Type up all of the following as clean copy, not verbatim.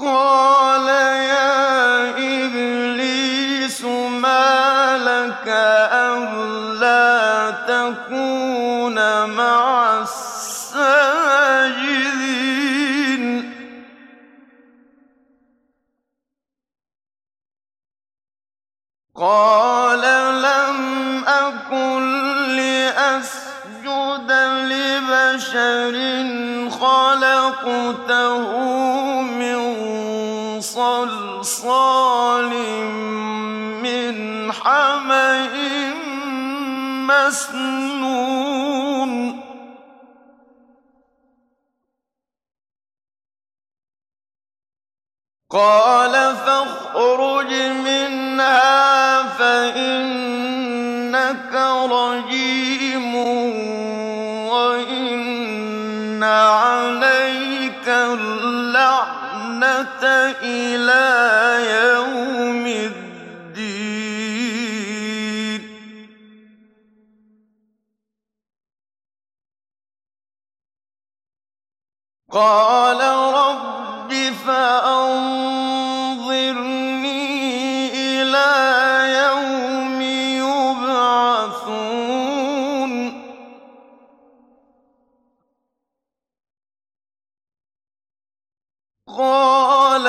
قَالَ يَا إِبْلِيسُ مَا لَكَ أَلَّا تَكُونَ مَعَ السَّاجِدِينَ قَالَ لَمْ أَكُن لِّأَسْجُدَ لِبَشَرٍ خَلَقْتَهُ مِن صَلْصَالٍ مِّنْ حَمَإٍ مَّسْنُونٍ قَالَ فَاخْرُجْ مِنْهَا فَإِنَّكَ رَجِيمٌ وَإِنَّ عَلَيْكَ اللَّعْنَةَ إِلَىٰ يَوْمِ الدِّينِ قَالَ رَبِّ فَأَنظِرْنِي إِلَىٰ يَوْمِ يُبْعَثُونَ قَالَ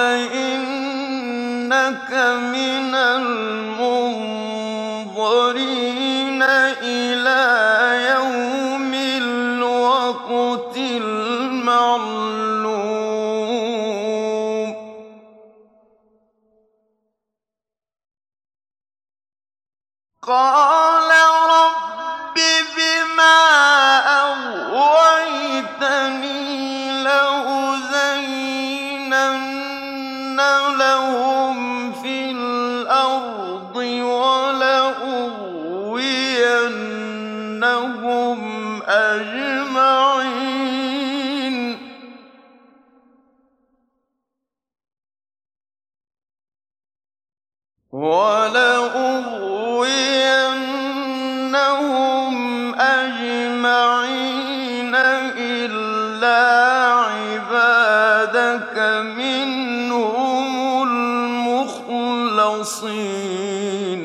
فَإِنَّكَ مِنَ الْمُنظَرِينَ إِلَىٰ يَوْمِ الْوَقْتِ الْمَعْلُومِ قَالَ رَبِّ بِمَا أَغْوَيْتَنِي لَأُزَيِّنَنَّ لَهُمْ فِي الْأَرْضِ وَلَأُغْوِيَنَّهُمْ أَجْمَعِينَ إِلَّا عِبَادَكَ مِنْهُمُ الْمُخْلَصِينَ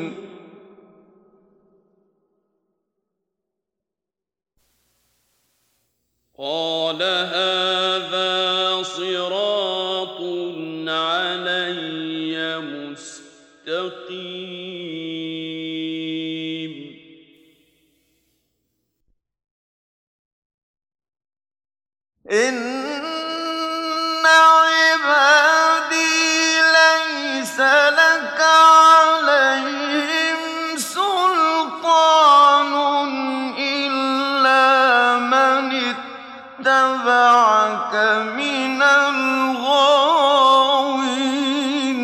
قَالَ هَٰذَا صِرَاطٌ عَلَيَّ مُسْتَقِيمٌ إِنَّ عِبَادِي لَيْسَ لَكَ عَلَيْهِمْ سُلْطَانٌ إِلَّا مَنِ اتَّبَعَكَ مِنَ الْغَاوِينَ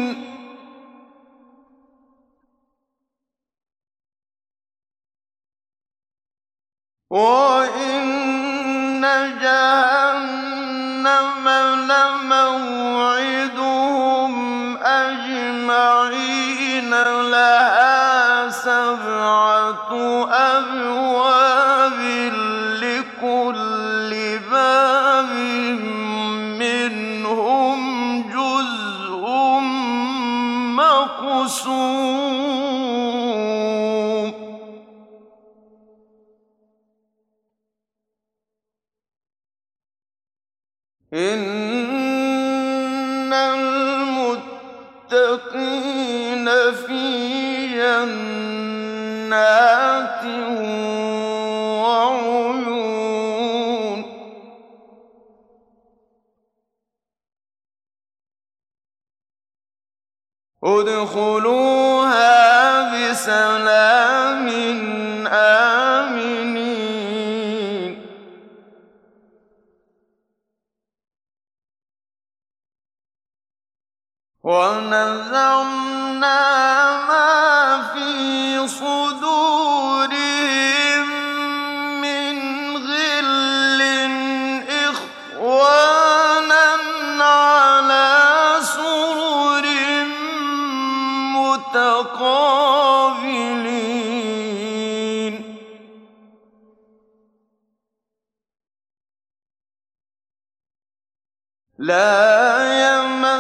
وَإِنَّ جَهَنَّمَ لَمَوْعِدُهُمْ أَجْمَعِينَ لَهَا 7 أَبْوَابٍ لِّكُلِّ بَابٍ مِّنْهُمْ جُزْءٌ مَّقْسُومٌ إِنَّ الْمُتَّقِينَ فِي جَنَّاتٍ وَعُيُونٍ ادْخُلُوهَا بِسَلَامٍ آمِنِينَ وَنَزَعْنَا مَا فِي صُدُورِهِم مِّنْ غِلٍّ إِخْوَانًا عَلَىٰ سُرُرٍ مُّتَقَابِلِينَ لَا يَمَسُّهُمْ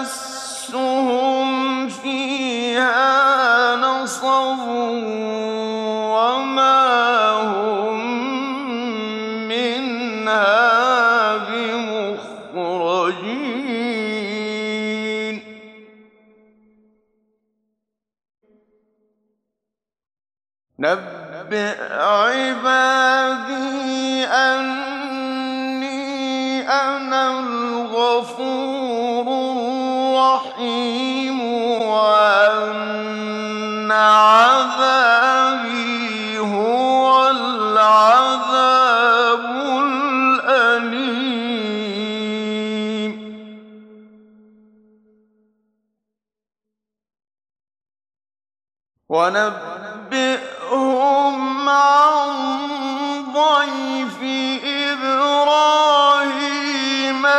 منها بمخرجين نبئ عبادي أني أنا الغفور الرحيم وأن عذابي هو العذاب الأليم ونبئهم